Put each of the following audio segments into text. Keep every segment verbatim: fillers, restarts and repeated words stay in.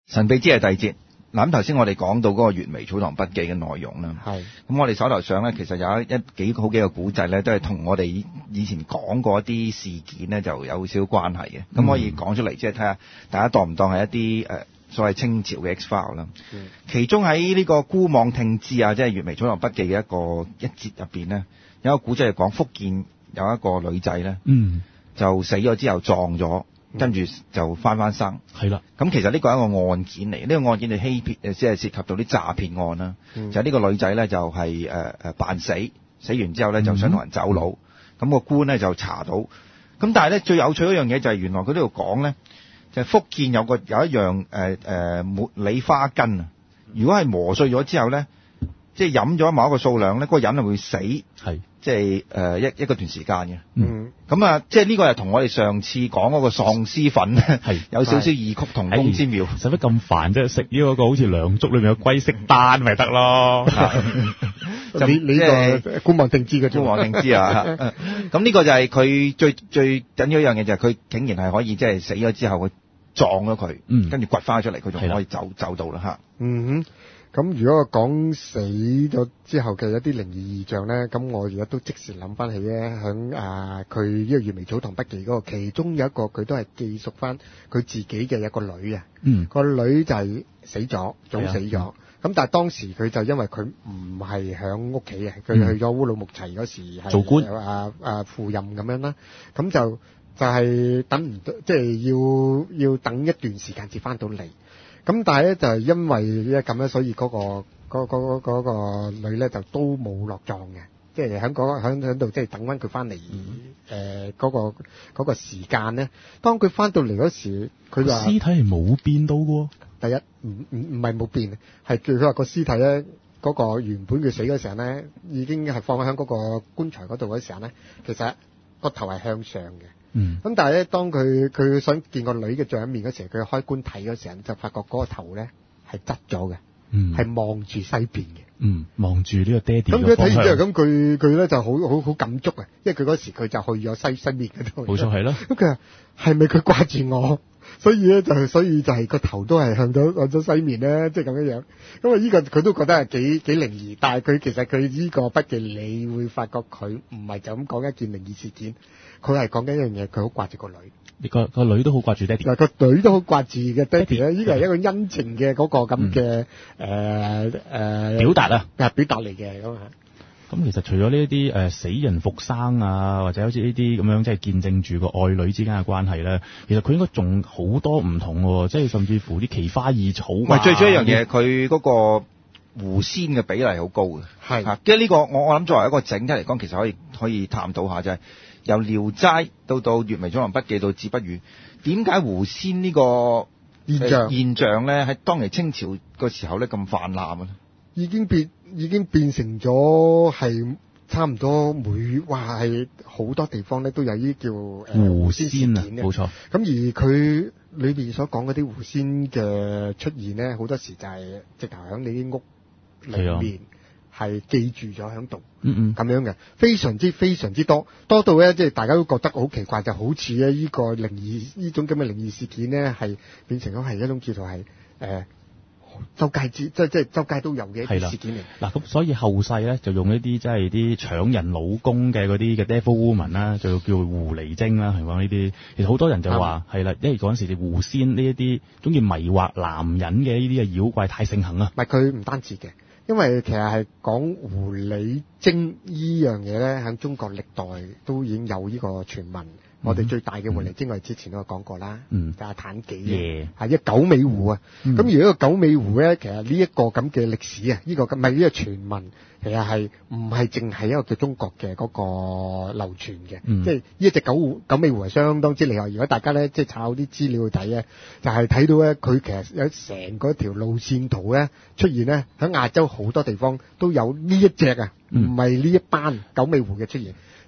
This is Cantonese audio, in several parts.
神秘之夜第二節。嗱，咁頭先我哋講到嗰個《閱微草堂筆記》嘅內容啦， 係咁我哋手頭上咧，其實有一一幾好幾個古仔咧，都係同我哋以前講過一啲事件咧，就有少少關係嘅。咁、嗯、可以講出嚟，即係睇下大家當唔當係一啲誒、呃、所謂清朝嘅 X file 啦。嗯、其中喺呢個姑妄聽之啊，即係《閱微草堂筆記》嘅一個一節入邊咧，有一個古仔係講福建有一個女仔咧， 嗯，就死咗之後撞咗。跟住就翻翻生， 係啦。 咁其實呢個係一個案件嚟，呢、這個案件係欺騙，誒即係涉及到啲詐騙案啦。嗯、就係呢個女仔咧，就係誒誒扮死，死完之後咧就想同人走佬，咁、嗯、個官咧就查到。咁但係咧最有趣一樣嘢就係原來佢呢度講咧，就係、是、福建有個有一樣誒誒茉莉花根啊，如果係磨碎咗之後咧，即係飲咗某一個數量咧，嗰、那個人係會死。係。即係誒一一個段時間嘅，嗯，咁啊，即係呢個係同我哋上次講嗰個喪屍粉咧，係有少少異曲同工之妙。 使乜咁煩啫？食呢嗰個好似梁祝裏面有龜色丹咪得咯。 就你你個姑妄聽之嘅姑妄聽之啊！咁呢個就係佢最最緊要一樣嘢，就係佢竟然係可以即係死咗之後，佢撞咗佢，嗯，跟住掘翻出嚟，佢仲可以走走到啦嚇。 嗯哼。咁如果我講死咗之後嘅一啲靈異異象咧，咁我而家都即時諗翻起咧，響啊佢呢個《閱微草堂筆記》嗰個，其中有一個佢都係記述翻佢自己嘅一個女啊，嗯，個女就係死咗，早死咗，咁、嗯、但係當時佢就因為佢唔係響屋企嘅，佢去咗烏魯木齊嗰時係做官啊啊赴任咁樣啦，咁就就係等唔到，即係要要等一段時間至翻到嚟。咁但係咧就係因為咧咁樣，所以嗰、嗰個嗰嗰、嗰個女咧就都冇落葬嘅，即係喺嗰喺喺度即係等翻佢翻嚟誒嗰個嗰、嗰個時間咧。當佢翻到嚟嗰時，佢話屍體係冇變到嘅。 第一唔唔唔係冇變，係佢話個屍體咧嗰、嗰個原本佢死嗰時候咧，已經係放喺嗰個棺材嗰度嗰時候咧，其實個頭係向上嘅。嗯，咁但係咧，當佢佢想見個女嘅最後一面嗰時候，佢開棺睇嗰時候，就發覺嗰個頭咧係側咗嘅，嗯，係望住西邊嘅，嗯， 望住呢個爹哋嘅方向。咁佢睇完之後，咁佢佢咧就好好好感觸啊，因為佢嗰時佢就去咗西西面嗰度。 冇錯，係咯。 咁佢話係咪佢掛住我？所以咧就所以就係個頭都係向咗向咗西面咧，即係咁樣樣。咁啊，呢個佢都覺得係幾幾靈異，但係佢其實佢呢個筆記，你會發覺佢唔係就咁講一件靈異事件。佢係講緊一樣嘢，佢好掛住個女， 你個個女都好掛住爹哋， 嗱個女都好掛住嘅爹哋咧，呢個係一個恩情嘅嗰個咁嘅誒誒表達啊， 係表達嚟嘅咁啊。 咁其實除咗呢一啲誒死人復生啊，或者好似呢啲咁樣即係見證住個愛女之間嘅關係咧，其實佢應該仲好多唔同喎，即係甚至乎啲奇花異草、啊。 唔係最主要一樣嘢，佢嗰個狐仙嘅比例好高嘅，係嚇。即係呢個我我諗作為一個整體嚟講，其實可以可以探討下就係、是。由《聊齋》到到《閱微草堂筆記》到《子不語》，點解狐仙呢個現象、呃、現象咧喺當年清朝個時候咧咁泛濫啊？ 已經變已經變成咗係差唔多每話係好多地方咧都有呢叫誒狐仙啊，冇錯。 咁而佢裏邊所講嗰啲狐仙嘅出現咧，好多時就係直頭喺你啲屋裏面。係記住咗喺度，嗯嗯，咁樣嘅，非常之非常之多，多到咧，即係大家都覺得好奇怪，就好似咧呢個靈異呢種咁嘅靈異事件咧，係變成咗係一種叫做係誒、呃、周街之即係即係周街都有嘅一啲事件嚟。 嗱咁，所以後世咧就用一啲即係啲搶人老公嘅嗰啲嘅 devil woman 啦，就叫狐狸精啦，係講呢啲。其實好多人就話係啦，因為嗰陣時狐仙呢一啲中意迷惑男人嘅呢啲嘅妖怪太盛行啊。 唔係佢唔單止嘅。因為其實係講狐狸精呢樣嘢咧，喺中國歷代都已經有呢個傳聞。嗯、我哋最大嘅狐狸精，我哋之前都有講過啦，嗯、就係妲己嘅，係一九尾狐啊。咁、嗯、而呢個九尾狐咧，其實呢一個咁嘅歷史啊，呢、這個唔係呢個傳聞，其實係唔係淨係一個叫中國嘅嗰個流傳嘅，嗯、即係呢一隻九九尾狐係相當之厲害。如果大家咧即係抄啲資料去睇咧，就係、是、睇到咧佢其實有成個條路線圖咧出現咧，喺亞洲好多地方都有呢一隻啊，唔係呢一班九尾狐嘅出現。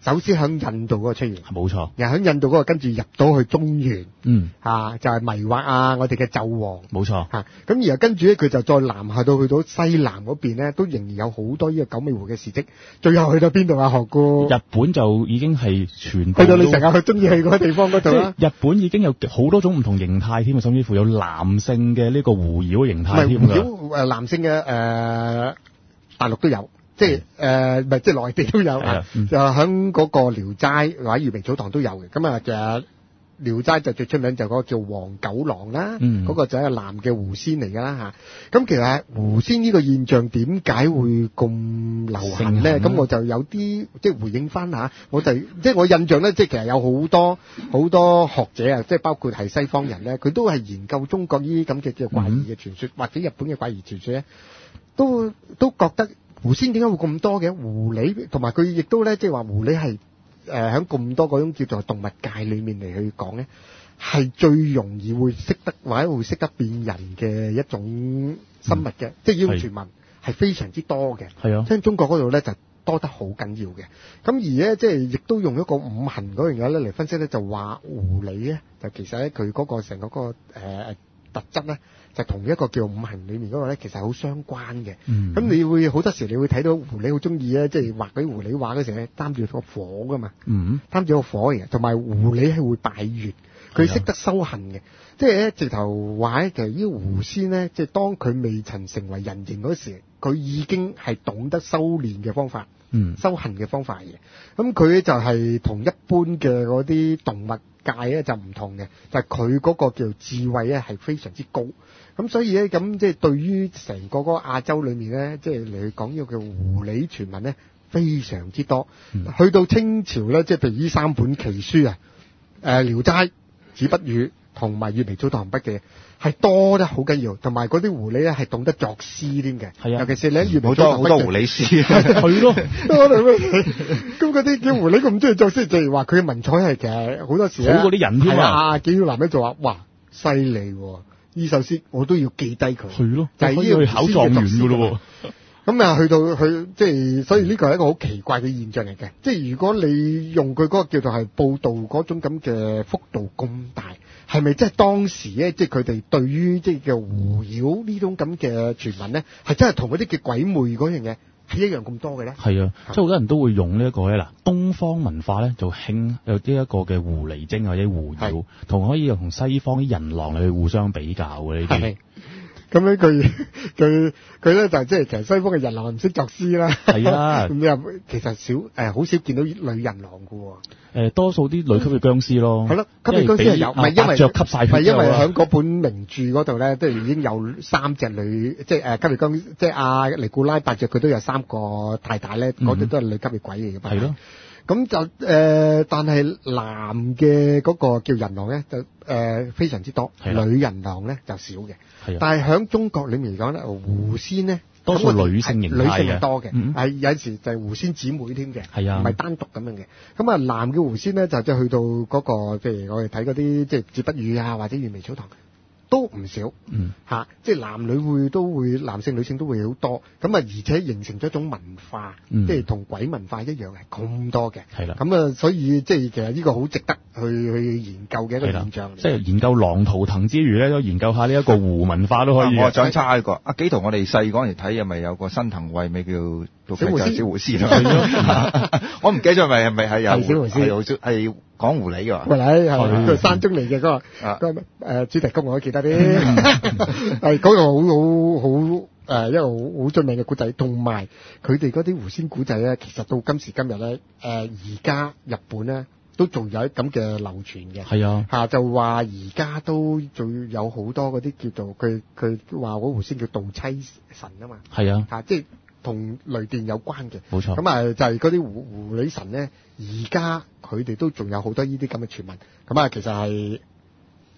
首先喺印度嗰個出現， 冇錯。 又喺印度嗰個跟住入到去中原， 嗯， 啊就係、是、迷惑啊，我哋嘅紂王， 冇錯。 嚇、啊，咁然後跟住咧佢就再南下到去到西南嗰邊咧，都仍然有好多呢個九尾狐嘅事蹟。最後去到邊度啊？學過日本就已經係全部去到你成日去中意去嗰個地方嗰度啦。 日本已經有好多種唔同形態添啊，甚至乎有男性嘅呢個狐妖形態添㗎。 狐妖誒男性嘅誒、呃、大陸都有。即係誒，唔係即係內地都有啊，嗯、就喺嗰個《聊齋》或者《月明草堂》都有嘅。咁啊，其實《聊齋》就最出名就嗰個叫黃九郎啦，嗰、嗯、個就係男嘅狐仙嚟㗎啦嚇。咁其實狐仙呢個現象點解會咁流行咧？咁我就有啲即係回應翻下，我就即係我印象咧，即係其實有好多好多學者啊，即係包括係西方人咧，佢都係研究中國呢啲咁嘅叫怪異嘅傳說，嗯、或者日本嘅怪異傳說咧，都都覺得。狐仙點解會咁多嘅？狐狸同埋佢亦都咧，即係話狐狸係誒喺咁多嗰種叫做動物界裏面嚟去講咧，係最容易會識得或者會識得變人嘅一種生物嘅，嗯、即係呢種傳聞係非常之多嘅。係啊，即係中國嗰度咧就多得好緊要嘅。咁而咧即係亦都用一個五行嗰樣嘢咧嚟分析咧，就話狐狸咧就其實咧佢嗰個成個嗰、嗰個誒、呃、特質咧。就同一個叫五行裏面嗰個咧，其實好相關嘅。咁、嗯、你會好多時你會睇到狐狸好中意咧，即係畫嗰啲狐狸畫嗰時咧，擔住個火噶嘛，嗯、擔住個火嘅。同埋狐狸係會拜月，佢識得修行嘅。即係咧，直頭話咧，其實呢個狐仙咧，即係當佢未曾成為人形嗰時，佢已經係懂得修煉嘅方法，嗯、修行嘅方法嘅。咁佢就係同一般嘅嗰啲動物界咧就唔同嘅，就係佢嗰個叫智慧咧係非常之高。咁所以咧，咁即係對於成個嗰個亞洲裏面咧，即係嚟講呢個叫狐狸傳聞咧，非常之多。嗯、去到清朝咧，即係譬如呢三本奇書啊，誒、呃《聊齋》、《子不語》同埋《月明草堂筆記》，係多得好緊要。同埋嗰啲狐狸咧係懂得作詩添嘅，係啊，尤其是你喺《月明草堂筆記》好多好多狐狸詩，係咯。咁嗰啲叫狐狸咁中意作詩，就係話佢嘅文采係其實好多時好過啲人添啊！幾個男人就話：哇，犀利喎！呢首詩我都要記低佢，係咯，就係呢個考狀元㗎咯喎。咁啊，去到去即係，所以呢個係一個好奇怪嘅現象嚟嘅。即係如果你用佢嗰個叫做係報導嗰種咁嘅幅度咁大，係咪即係當時咧，即係佢哋對於即係叫狐妖呢種咁嘅傳聞咧，係真係同嗰啲叫鬼魅嗰樣嘢係一樣咁多嘅咧？係啊，即係好多人都會用呢一個咧。嗱，東方文化咧就興有呢一個嘅狐狸精或者狐妖，同可以同西方啲人狼嚟去互相比較嘅呢啲。咁樣佢佢佢咧就即係其實西方嘅人狼唔識作詩啦。係啊，咁又其實少誒好少見到女人狼嘅喎。誒多數啲女級嘅僵屍咯。係咯，級嘅僵屍係有，唔係因為著吸曬血。唔係因為喺嗰本名著嗰度咧，都已經有三隻女，即係誒級別僵，即係阿尼古拉伯爵佢都有三個太太咧，嗰啲都係女級別鬼嚟嘅。係咯。咁就誒、呃，但係男嘅嗰個叫人狼咧，就誒、呃、非常之多，女人狼咧就少嘅。係啊，但係喺中國裏面嚟講咧，狐仙咧多數女性形態嘅，女性係多嘅，係、嗯、有時就係狐仙姊妹添嘅，係啊，唔係單獨咁樣嘅。咁啊，男嘅狐仙咧就即係去到嗰、那個，譬如我哋睇嗰啲即係子不語啊，或者月明草堂。都唔少，嗯嚇，即係男女會都會，男性女性都會好多，咁啊，而且形成咗一種文化，嗯、即係同鬼文化一樣係咁多嘅，係啦，咁啊，所以即係其實呢個好值得去去研究嘅一個現象。即係研究狼圖騰之餘咧，都研究下呢一個狐文化都可以。我想差一個，阿幾圖我哋細嗰陣時睇係咪有個新藤惠咪叫小狐仙？小狐仙我唔記得咗係咪係咪係有小狐仙係係講狐狸㗎？狐狸係佢山中嚟嘅嗰個嗰個誒主題曲我都記得。係嗰個好好好誒，一個好好出名嘅古仔，同埋佢哋嗰啲狐仙古仔咧，其實到今時今日咧，誒而家日本咧都仲有咁嘅流傳嘅。係啊，嚇就話而家都仲有好多嗰啲叫做佢佢話嗰狐仙叫盜妻神啊嘛。係啊，嚇即係同雷電有關嘅。冇錯。咁啊就係嗰啲狐狐狸神咧，而家佢哋都仲有好多呢啲咁嘅傳聞。咁啊其實係。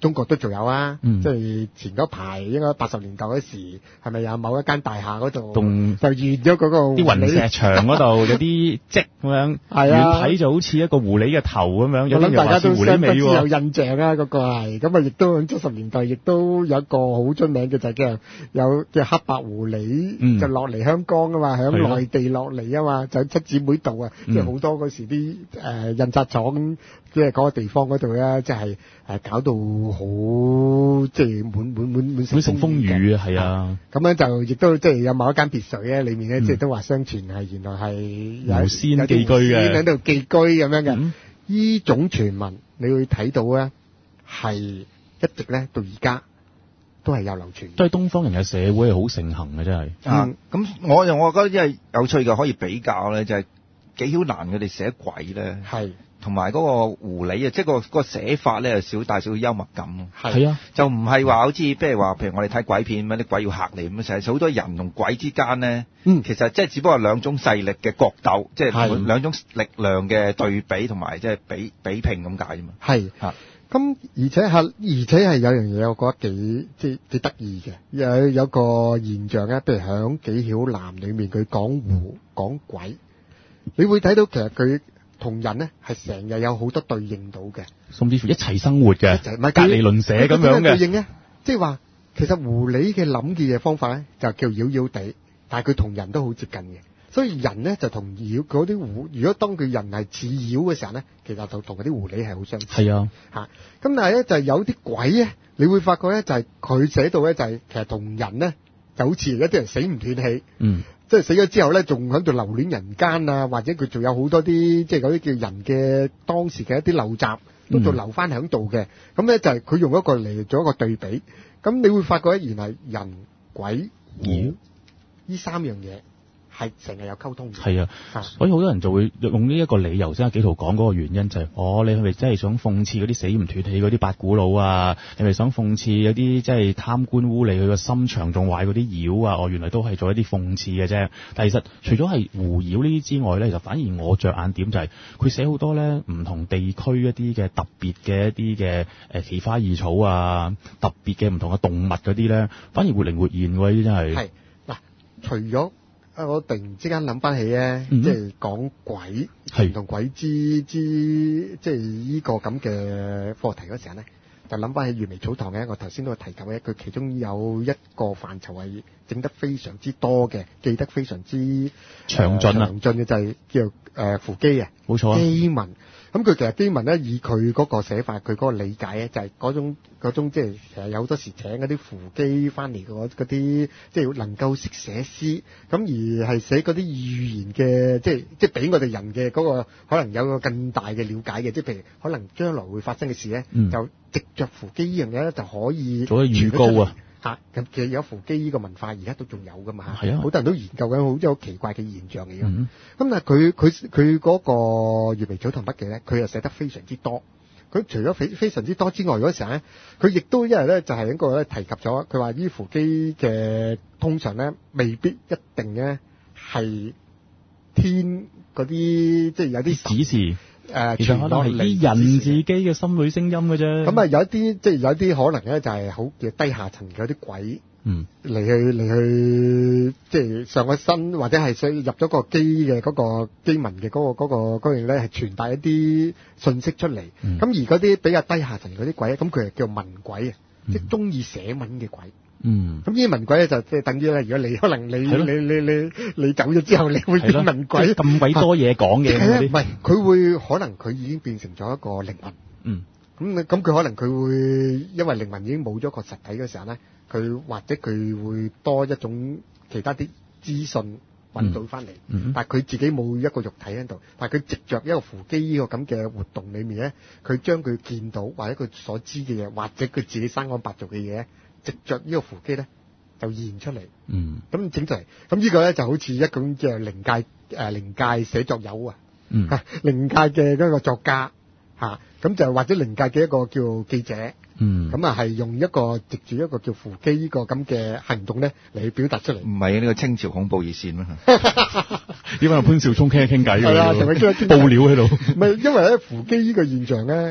中國都仲有啊， 嗯、 即係前嗰排應該八十年代嗰時，係咪有某一間大廈嗰度動就現咗嗰個啲雲石牆嗰度有啲跡咁樣， 係啊， 遠睇就好似一個狐狸嘅頭咁樣，有我諗大家都相當之有有印象啊，嗰、那個係咁啊，亦都喺七十年代亦都有一個好出名嘅就係叫有嘅黑白狐狸、嗯、就落嚟香港啊嘛，喺內地落嚟啊嘛，就喺七姊妹道啊，即係好多嗰時啲誒、呃、印刷廠即係嗰個地方嗰度咧，即係誒搞到好即係滿滿滿滿滿城風雨啊，係啊， 咁樣就亦都即係有某一間別墅咧，裏面咧、嗯、即係都話相傳係原來係有狐仙寄居嘅， 喺度寄居咁樣嘅。呢、嗯、種傳聞你會睇到咧，係一直咧到而家都係有流傳。 都係東方人嘅社會係好盛行嘅，真係。 啊，咁我又我覺得因為有趣嘅可以比較咧，就係紀曉嵐佢哋寫鬼咧， 係同埋嗰個狐狸啊，即係個個寫法咧，少帶少少幽默感。 係啊， 就唔係話好似譬如話，譬如我哋睇鬼片咁，啲鬼要嚇你咁，成日好多人同鬼之間咧，嗯，其實即係只不過係兩種勢力嘅角鬥，即係兩種力量嘅對比同埋即係比比拼咁解啫嘛。 係嚇。咁而且係，而且係有樣嘢，我覺得幾即係幾得意嘅。有有個現象咧，譬如響紀曉嵐裏面，佢講狐講鬼，你會睇到其實佢同人咧係成日有好多對應到嘅， 甚至乎一齊生活嘅， 唔係隔離鄰舍咁樣嘅。 對應咧，即係話其實狐狸嘅諗嘅嘢方法咧，就叫妖妖地，但係佢同人都好接近嘅。所以人咧就同妖嗰啲狐，如果當佢人係似妖嘅時候咧，其實就同嗰啲狐狸係好相似。 係啊， 嚇、啊！咁但係咧就係、是、有啲鬼咧，你會發覺咧就係、是、佢寫到咧就係、是、其實同人咧就好似而家啲人死唔斷氣，嗯，即係死咗之後咧仲喺度留戀人間啊，或者佢仲有好多啲即係嗰啲叫人嘅當時嘅一啲陋習都仲留翻喺度嘅。咁、嗯、咧就係、是、佢用一個嚟做一個對比，咁你會發覺咧原來人鬼狐呢、嗯、三樣嘢係成日有溝通嘅。 係啊，啊，所以好多人就會用呢一個理由，先阿紀陶講嗰個原因就係、是，哦，你係咪真係想諷刺嗰啲死唔斷氣嗰啲八股佬啊？你係咪想諷刺有啲即係貪官污吏佢個心腸仲壞嗰啲妖啊？哦，原來都係做一啲諷刺嘅啫。但係其實除咗係狐妖呢啲之外咧，其實反而我着眼點就係佢寫好多咧唔同地區一啲嘅特別嘅一啲嘅誒奇花異草啊，特別嘅唔同嘅動物嗰啲咧，反而活靈活現喎，呢啲真係。係嗱，除咗啊！我突然之間諗翻起咧、嗯，即係講鬼同鬼之之，即係呢個咁嘅課題嗰時候咧，就諗翻起《閱微草堂》嘅。我頭先都提及嘅，佢其中有一個範疇係整得非常之多嘅，記得非常之詳盡啊！ 詳盡嘅就係叫誒、呃、扶乩啊，冇錯啊，乩文。咁佢其實乩文咧，以佢嗰個寫法，佢嗰個理解咧，就係、是、嗰種嗰種即係其實有好多時請嗰啲扶乩翻嚟嗰啲，即係能夠識寫詩，咁而係寫嗰啲預言嘅，即係即係俾我哋人嘅嗰、那個可能有個更大嘅了解嘅，即係譬如可能將來會發生嘅事咧、嗯，就藉着扶乩呢樣嘢咧就可以做一預告啊！ 嚇，咁其實有扶乩呢個文化，而家都仲有噶嘛？ 係啊， 好多人都研究緊，好即係好奇怪嘅現象嚟嘅。咁、嗯、但係佢佢佢嗰個《閱微草堂筆記》咧，佢又寫得非常之多。佢除咗非非常之多之外，嗰時候咧，佢亦都因為咧就係、是、一個咧提及咗，佢話呢扶乩嘅通常咧未必一定咧係天嗰啲，即係有啲指示。誒、呃， 其實可能係啲人自己嘅心裏聲音嘅啫。 咁啊，有一啲即係有啲可能咧，就係好嘅低下層嘅啲鬼，嗯，嚟去嚟去，即係上咗身或者係想入咗個機嘅嗰個機文嘅嗰、嗰個嗰、嗰個嗰樣咧，係傳達一啲信息出嚟。咁、嗯、而嗰啲比較低下層嗰啲鬼，咁佢係叫文鬼啊、嗯，即係中意寫文嘅鬼。嗯，咁呢啲文鬼咧就即係等於咧，如果你可能你你你你你走咗之後，你會變文鬼， 咁鬼多嘢講嘅。係啊， 唔係佢會可能佢已經變成咗一個靈魂。嗯，咁咁佢可能佢會因為靈魂已經冇咗個實體嘅時候咧，佢或者佢會多一種其他啲資訊揾到翻嚟。嗯，但係佢自己冇一個肉體喺度，但係佢藉着一個扶乩呢個咁嘅活動裏面咧，佢將佢見到或者佢所知嘅嘢，或者佢自己生安白造嘅嘢。藉着呢個扶乩咧，就現出嚟。嗯，咁整出嚟，咁呢個咧就好似一種即係靈界誒靈界寫作友啊，嗯，靈界嘅嗰個作家嚇，咁就或者靈界嘅一個叫記者，嗯，咁啊係用一個藉住一個叫扶乩呢個咁嘅行動咧嚟表達出嚟。唔係啊，呢個清朝恐怖熱線咩？ 點解潘紹聰傾一傾偈㗎？ 係啊，同佢傾一傾報料喺度。 唔係因為咧扶乩呢個現象咧。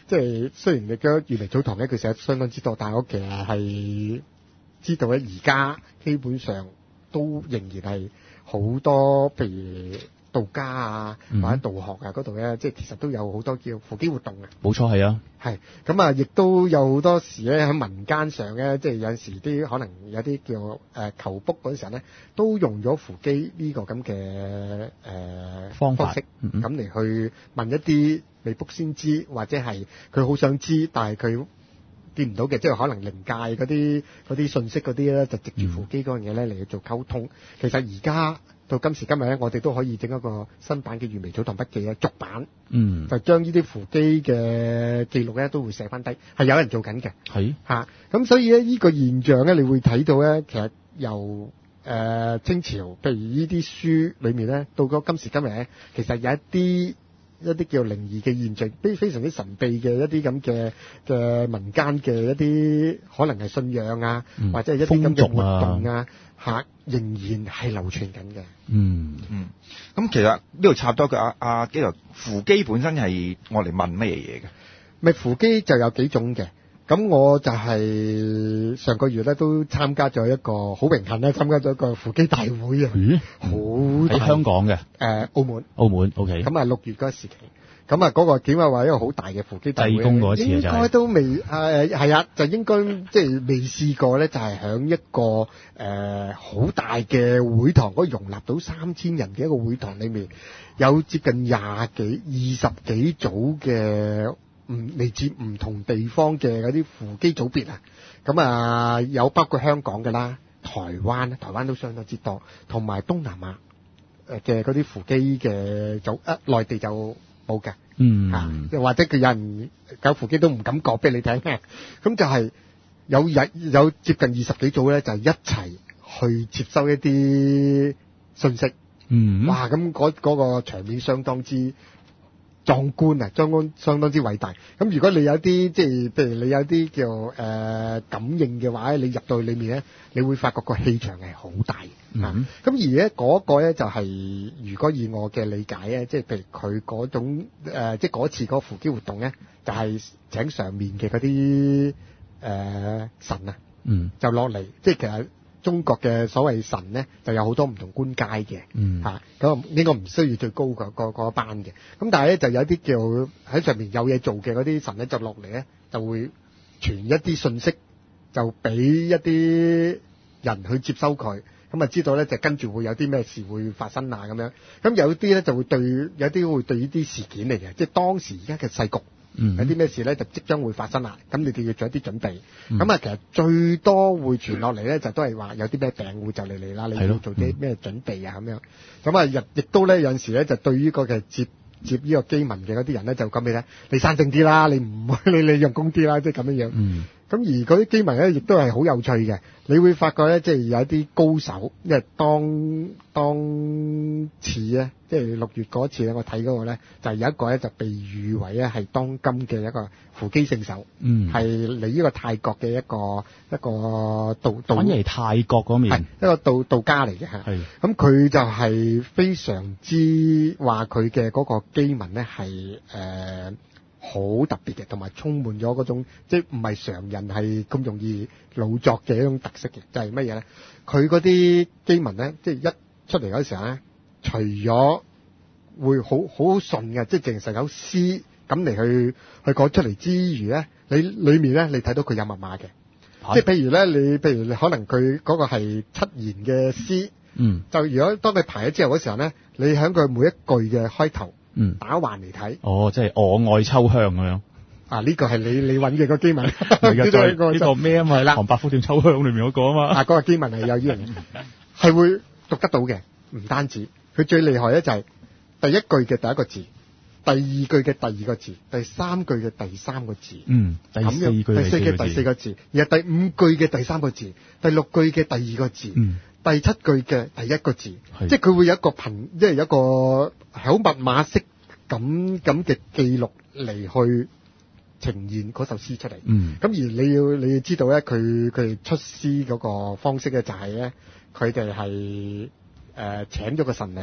即係雖然你嘅魚尾草堂咧，佢寫得相當之多，但係我其實係知道咧，而家基本上都仍然係好多，譬如道家啊，或者道學啊嗰度咧，即係其實都有好多叫扶乩活動嘅。 冇錯，係啊。 係咁啊，亦都有好多時咧喺民間上咧，即係有陣時啲可能有啲叫誒、呃、求卜嗰陣時候咧，都用咗扶乩呢個咁嘅誒方法方式，咁嚟去問一啲未卜先知，或者係佢好想知，但係佢見唔到嘅，即係可能靈界嗰啲嗰啲信息嗰啲咧，就藉住扶乩嗰樣嘢咧嚟去做溝通。其實而家到今時今日咧，我哋都可以整一個新版嘅《魚尾草堂筆記》嘅續版，嗯，就將呢啲扶乩嘅記錄咧都會寫翻低，係有人做緊嘅， 係嚇。咁所以咧，呢個現象咧，你會睇到咧，其實由誒、呃、清朝，譬如呢啲書裏面咧，到咗今時今日咧，其實有一啲一啲叫靈異嘅現象，非非常之神秘嘅一啲咁嘅嘅民間嘅一啲可能係信仰啊，嗯、或者係一啲咁嘅活動啊，嚇仍然係流傳緊嘅。 嗯嗯，咁其實呢度插多句啊啊，基頭扶乩本身係我嚟問乜嘢嘢嘅？ 咪扶乩就有幾種嘅。咁我就係上個月咧都參加咗一個好榮幸咧，參加咗一個扶乩大會啊！ 咦， 好喺香港嘅？誒、 呃，澳門。 澳門 ，OK。 咁啊，六月嗰個時期，咁啊嗰個點解話一個好大嘅扶乩大會？ 濟公嗰次應該都未誒係啊，就應該即係未試過咧，就係、是、響一個誒好、呃、大嘅會堂，可以容納到三千人嘅一個會堂裏面，有接近廿幾、二十幾組嘅。唔嚟自唔同地方嘅嗰啲扶乩組別啊，咁啊有包括香港嘅啦、台灣，台灣都相當之多，同埋東南亞誒嘅嗰啲扶乩嘅組，啊內地就冇嘅， 嗯嚇，或者佢有人搞扶乩都唔敢講俾你聽嘅，咁就係有日有接近二十幾組咧，就係一齊去接收一啲信息， 嗯， 哇！咁嗰嗰個場面相當之壯觀啊，相當相當之偉大。咁如果你有啲即係，譬如你有啲叫誒、呃、感應嘅話，你入到去裏面咧，你會發覺個氣場係好大嘅。咁、嗯、而咧嗰個咧就係、是，如果以我嘅理解咧，即係譬如佢嗰種、呃、即係嗰次嗰個扶乩活動咧，就係、是、請上面嘅嗰啲誒神啊，嗯，就落嚟，即係其實。中國嘅所謂神咧，就有好多唔同官階嘅， 嗯嚇咁應該唔需要最高嘅嗰嗰班嘅。咁但係咧就有啲叫喺上面有嘢做嘅嗰啲神咧，就落嚟咧就會傳一啲信息，就俾一啲人去接收佢，咁啊知道咧就跟住會有啲咩事會發生啊咁樣。咁有啲咧就會對有啲會對呢啲事件嚟嘅，即係當時而家嘅世局。嗯、有啲咩事咧就即將會發生啦，咁你哋要做一啲準備。咁、嗯、啊，其實最多會傳落嚟咧，就都係話有啲咩病會就嚟嚟啦，你要做啲咩準備啊咁樣。咁啊，亦亦都咧有陣時咧就對於個嘅接接呢個機文嘅嗰啲人咧就講咩咧？你生性啲啦，你唔你你用功啲啦，即係咁樣樣。嗯。咁而嗰啲機文咧，亦都係好有趣嘅。你會發覺咧，即係有一啲高手，因為當當次咧，即係六月嗰次咧，我睇嗰個咧，就係有一個咧就被譽為咧係當今嘅一個扶乩聖手，嗯，係嚟呢個泰國嘅一個一個道道， 反而係泰國嗰面， 係一個道道家嚟嘅嚇。係咁佢就係非常之話佢嘅嗰個機文咧係誒。好特別嘅，同埋充滿咗嗰種即係唔係常人係咁容易老作嘅一種特色嘅，就係乜嘢咧？佢嗰啲機文咧，即係一出嚟嗰時候咧，除咗會好好順嘅，即係淨係有詩咁嚟去去講出嚟之餘咧，你裏面咧你睇到佢有密碼嘅，即係譬如咧你譬如你可能佢嗰個係七言嘅詩，嗯，就如果當你排咗之後嗰時候咧，你喺佢每一句嘅開頭。嗯，打橫嚟睇， 哦，即係我愛秋香咁樣。 啊，呢、這個係你你揾嘅個機文，呢個呢個咩啊嘛？係啦，唐伯虎點秋香裏面嗰個啊嘛。 啊，嗰、那個機文係有呢樣嘢，係會讀得到嘅。唔單止，佢最厲害咧就係第一句嘅第一個字，第二句嘅第二個字，第三句嘅第三個字。嗯，第四句第四嘅第四個字，然後第五句嘅第三個字，第六句嘅第二個字。嗯。第七句嘅第一個字，即係佢會有一個頻，即係有一個好密碼式咁咁嘅記錄嚟去呈現嗰首詩出嚟。嗯，咁而你要你要知道咧，佢佢出詩嗰個方式咧就係咧，佢哋係誒請咗個神嚟，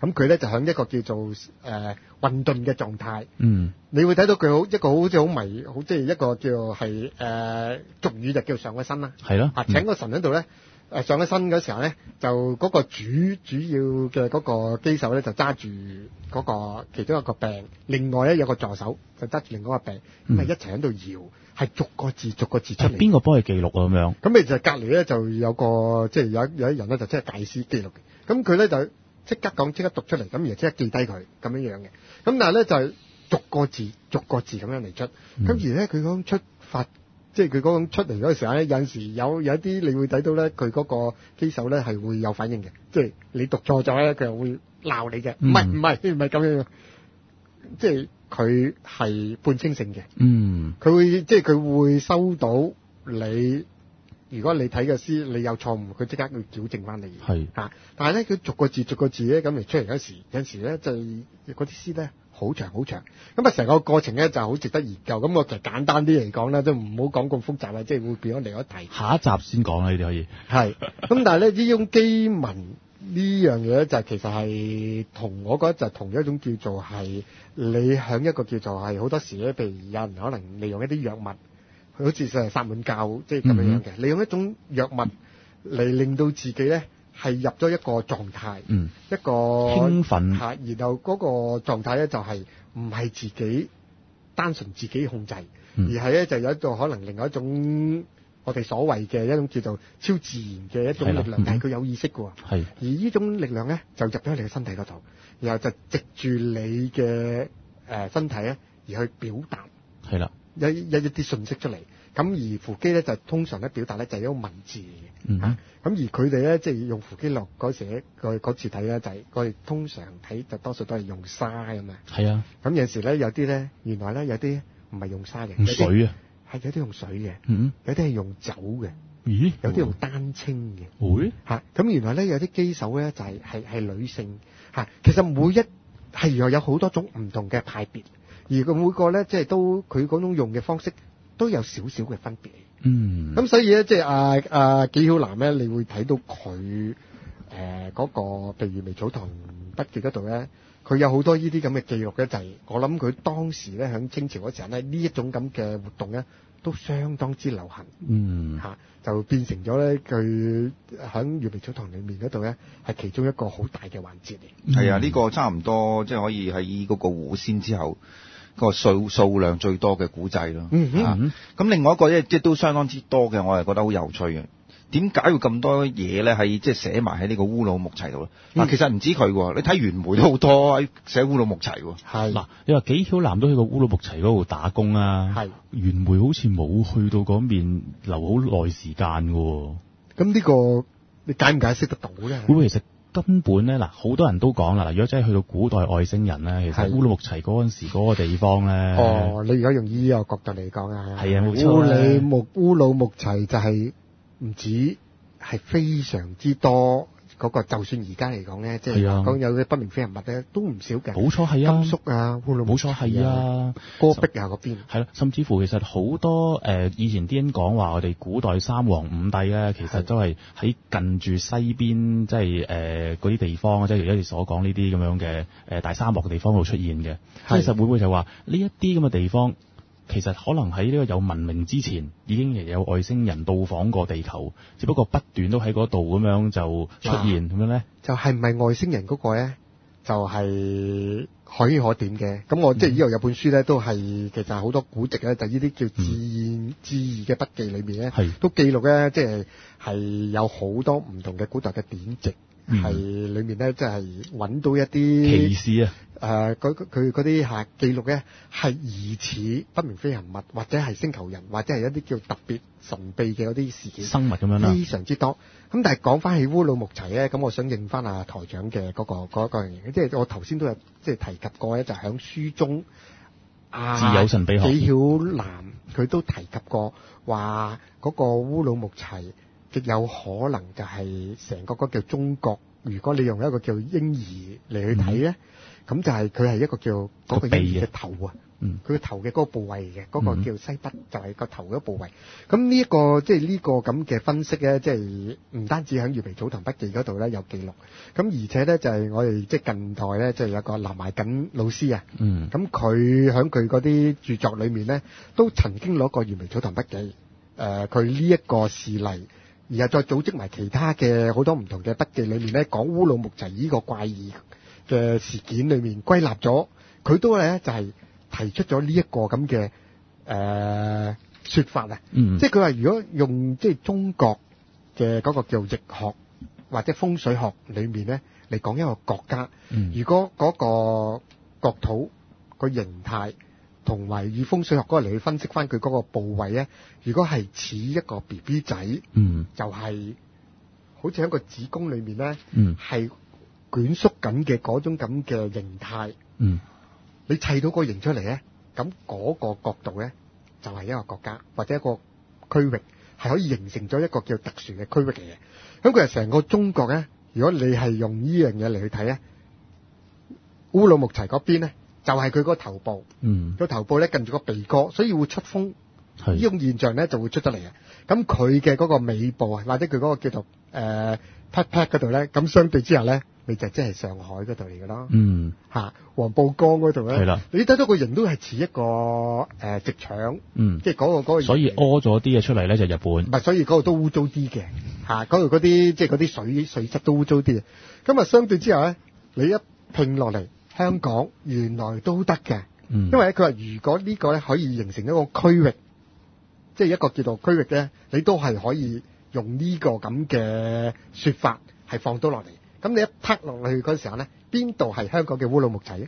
咁佢咧就喺一個叫做誒、呃、混沌嘅狀態。 嗯， 你會睇到佢好一個好似好迷，好即係一個叫係誒俗語就叫上咗身啦。 係咯， 啊請個神喺度咧。誒上咗身嗰時候咧，就嗰個主主要嘅嗰個機手咧，就揸住嗰個其中一個病，另外咧有個助手就揸住另外一個病，咁啊、嗯、一齊喺度搖，係逐個字逐個字出嚟。邊個幫佢記錄啊？咁樣？咁咪就隔離咧就有個即係有有一人咧就即係大師記錄嘅，咁佢咧就即刻講即刻讀出嚟，咁然後即刻記低佢咁樣樣嘅。咁但係咧就係逐個字逐個字咁樣嚟出，咁、嗯、而咧佢講出發。即係佢嗰種出嚟嗰個時候咧，有陣時有有一啲你會睇到咧，佢嗰個機手咧係會有反應嘅。即係你讀錯咗咧，佢又會鬧你嘅。唔係唔係唔係咁樣，即係佢係半清醒嘅。嗯，佢會即係佢會收到你。如果你睇嘅詩你有錯誤，佢即刻會矯正翻你。係啊，但係咧佢逐個字逐個字咧咁嚟出嚟嗰時，有陣時咧就嗰啲詩咧。好長好長，咁啊成個過程咧就好值得研究。咁我其實簡單啲嚟講咧，都唔好講咁複雜啦，即係會變咗另一題。下一集先講啦，呢啲可以。係，咁但係咧呢種基文呢樣嘢咧，就其實係同我覺得就同一種叫做係你響一個叫做係好多時咧，譬如有人可能利用一啲藥物，好似就係薩滿教即係咁樣樣嘅，利用一種藥物嚟令到自己咧。係入咗一個狀態，嗯、一個興奮嚇，然後嗰個狀態咧就係唔係自己單純自己控制，嗯、而係咧就有一個可能另外一種我哋所謂嘅一種叫做超自然嘅一種力量，但係佢有意識嘅喎。係，而呢種力量咧就入咗你嘅身體嗰度，然後就藉住你嘅誒身體咧而去表達，係啦，一一一啲信息出嚟。咁而扶乩咧就通常咧表達咧就係一個文字嚟嘅，嗯哼，咁、啊、而佢哋咧即係用扶乩落嗰時嗰嗰次睇咧就係我哋通常睇就多數都係用沙咁啊，係啊，咁有時咧有啲咧原來咧有啲唔係用沙嘅，用水啊，係有啲用水嘅，嗯，有啲係用酒嘅，咦，有啲用丹青嘅，會嚇，咁原來咧有啲機手咧就係係係女性嚇、啊，其實每一係原來有好多種唔同嘅派別，而佢每個咧即係都佢嗰種用嘅方式。都有少少嘅分別，嗯，咁所以咧，即係阿阿紀曉嵐咧，你會睇到佢誒嗰個譬如微草堂筆記嗰度咧，佢有好多呢啲咁嘅記錄咧，就係、是、我諗佢當時咧喺清朝嗰時候咧，呢一種咁嘅活動咧，都相當之流行，嗯，嚇、啊、就變成咗咧，佢喺閱微草堂裏面嗰度咧，係其中一個好大嘅環節嚟。係、嗯、啊，呢、這個差唔多即係可以喺嗰個狐仙之後。個數數量最多嘅古仔咯，嗯嗯、啊，咁另外一個咧，即係都相當之多嘅，我係覺得好有趣嘅。點解會咁多嘢咧？係即係寫埋喺呢個烏魯木齊度咧？嗱、嗯，其實唔止佢喎，你睇袁枚都好多寫烏魯木齊喎。係嗱，你話紀曉嵐都去過烏魯木齊嗰度打工啊？係袁枚好似冇去到嗰邊留好耐時間嘅喎。咁呢個你解唔解釋得到咧？會其實。根本咧嗱，好多人都講啦，如果真係去到古代外星人咧，其實烏魯木齊嗰陣時嗰個地方咧，哦，你而家用依個角度嚟講啊，係啊，冇錯，烏魯木烏魯木齊就係唔止係非常之多。嗰、那個就算而家嚟講咧，即係講有啲不明飛行物咧，都唔少嘅。冇錯係啊，甘肅啊，冇錯係啊，戈壁啊嗰邊。係啦，甚至乎其實好多誒、呃，以前啲人講話我哋古代三皇五帝咧，其實都係喺近住西邊，即係誒嗰啲地方，即係而家你所講呢啲咁樣嘅誒、呃、大沙漠嘅地方度出現嘅。其實會唔會就話呢一啲咁嘅地方？其實可能喺呢個有文明之前，已經有外星人到訪過地球，只不過不斷都喺嗰度咁樣就出現咁樣咧。就係唔係外星人嗰個咧？就係、是、可圈可點嘅。咁我、嗯、即係呢度有本書咧，都係其實好多古籍咧，就呢、是、啲叫自然志異嘅筆記裏面咧，都記錄咧，即係係有好多唔同嘅古代嘅典籍。係、嗯、裏面咧，即係揾到一啲奇事啊！誒，佢佢嗰啲嚇記錄咧，係疑似不明飛行物，或者係星球人，或者係一啲叫特別神秘嘅嗰啲事件生物咁樣啦，非常之多。咁但係講翻起烏魯木齊咧，咁我想應翻阿台長嘅嗰、嗰個嗰嗰樣嘢，即係我頭先都有即係提及過咧，就喺、是、書中啊，自有神秘學紀曉嵐佢都提及過話嗰個烏魯木齊。極有可能就係成個嗰叫中國，如果你用一個叫嬰兒嚟去睇咧，咁、嗯、就係佢係一個叫嗰個嬰兒嘅頭啊， 嗯， 佢個頭嘅嗰個部位嘅，嗰、嗰個叫西北，就係個頭嗰部位。咁呢一個即係呢個咁嘅分析咧，即係唔單止喺《月眉草堂筆記》嗰度咧有記錄，咁而且咧就係我哋即係近代咧，即係有個南懷瑾老師啊， 嗯， 咁佢喺佢嗰啲著作裏面咧，都曾經攞過《月眉草堂筆記》誒，佢呢一個事例。然後再組織埋其他嘅好多唔同嘅筆記裏面咧，講烏魯木齊呢個怪異嘅事件裏面歸納咗，佢都咧就係、是、提出咗呢一個咁嘅誒說法啊。嗯，即係佢話如果用即係中國嘅嗰個叫易學或者風水學裏面咧嚟講一個國家，嗯、如果嗰個國土個形態。同埋以風水學嗰個嚟去分析翻佢嗰個部位咧，如果係似一個 B B 仔，嗯，就係、是、好似喺個子宮裏面咧，嗯，係捲縮緊嘅嗰種咁嘅形態，嗯，你砌到個形出嚟咧，咁嗰個角度咧就係、是、一個國家或者一個區域，係可以形成咗一個叫特殊嘅區域嚟嘅。咁佢係成個中國咧，如果你係用呢樣嘢嚟去睇咧，烏魯木齊嗰邊咧。就係佢個頭部，嗯，個頭部咧近住個鼻哥，所以會出風，呢種現象咧就會出得嚟嘅。咁佢嘅嗰個尾部啊，或者佢嗰個叫做誒 pat pat 嗰度咧，咁相對之下咧，你就即係上海嗰度嚟嘅咯，嗯，嚇黃浦江嗰度咧，係啦，你睇到個形都係似一個誒、呃、直腸，嗯，即係嗰個嗰、嗰個，所以屙咗啲嘢出嚟咧就日本，唔係，所以嗰度都污糟啲嘅，嚇嗰度嗰啲即係嗰啲水水質都污糟啲嘅。咁啊相對之下咧，你一拼落嚟。香港原來都得嘅，嗯、因為咧佢話如果呢個咧可以形成一個區域，即係一個叫做區域咧，你都係可以用呢個咁嘅說法係放到落嚟。咁你一拍落去嗰時候咧，邊度係香港嘅烏魯木齊？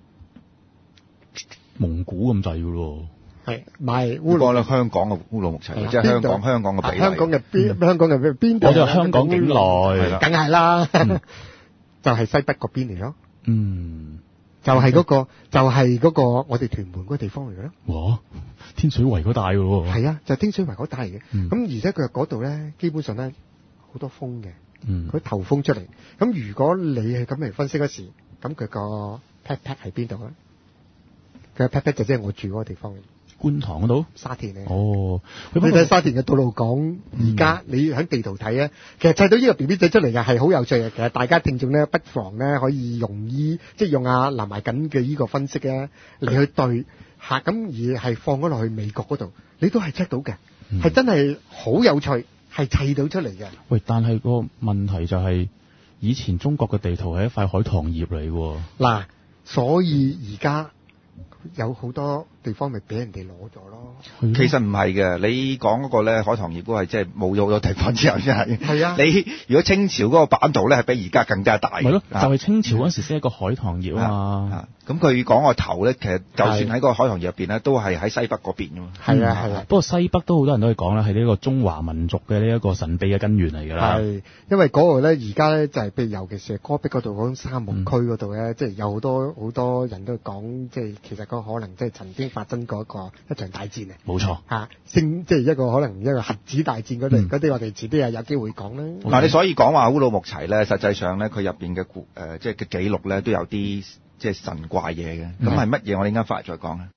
蒙古咁滯噶咯， 係唔係烏魯？ 咧香港嘅烏魯木齊，即係香港香港嘅比例。香港嘅邊、嗯？香港嘅邊度？ 我就香港境內， 梗係啦，嗯、就係西北嗰邊嚟咯。嗯，就係、是、嗰、那個，就係、是、嗰個我哋屯門嗰個地方嚟嘅咯。 哇，天水圍嗰帶嘅喎。 係啊，就係、是、天水圍嗰帶嚟嘅。咁、嗯、而且佢嗰度咧，基本上咧好多風嘅。嗯，佢頭風出嚟。咁如果你係咁嚟分析嗰時，咁佢個 pat pat 喺邊度咧？佢 pat pat 就即係我住嗰個地方嘅。 觀塘嗰度， 沙田咧。 哦， 你睇沙田嘅道路港，而家、嗯、你喺地圖睇咧，其實砌到呢個 B B 仔出嚟嘅係好有趣嘅。其實大家聽眾咧，不妨咧可以用依即係用阿南懷瑾嘅呢個分析咧嚟去對嚇，咁而係放咗落去美國嗰度，你都係 check 到嘅，係、嗯、真係好有趣，係砌到出嚟嘅。 喂，但係個問題就係、是、以前中國嘅地圖係一塊海棠葉嚟喎。 嗱，所以而家有好多地方咪俾人哋攞咗咯。 其實唔係嘅，你講嗰個咧海棠葉都係即係冇咗好多地方之後先係。係啊，你如果清朝嗰個版圖咧係比而家更加大。 係咯，就係、是、清朝嗰陣時先係一個海棠葉啊嘛。 咁佢講個頭咧，其實就算喺個海棠葉入邊咧，都係喺西北嗰邊㗎嘛。 係啊係啊。 不過西北都好多人都係講啦，係呢個中華民族嘅呢一個神秘嘅根源嚟㗎啦。 係，因為嗰個咧而家咧就係、是、譬如尤其是係戈壁嗰度嗰種沙漠區嗰度咧，即係有好多好多人都講，即係其實個可能即係曾經發生過一個一場大戰啊。 冇錯。 嚇，星即係一個可能一個核子大戰嗰啲嗰啲，我哋遲啲係有機會講啦。 嗱、嗯，你所以講話烏魯木齊咧，實際上咧佢入邊嘅誒即係嘅記錄咧都有啲即係神怪嘢嘅。咁係乜嘢？我哋啱翻嚟再講啦。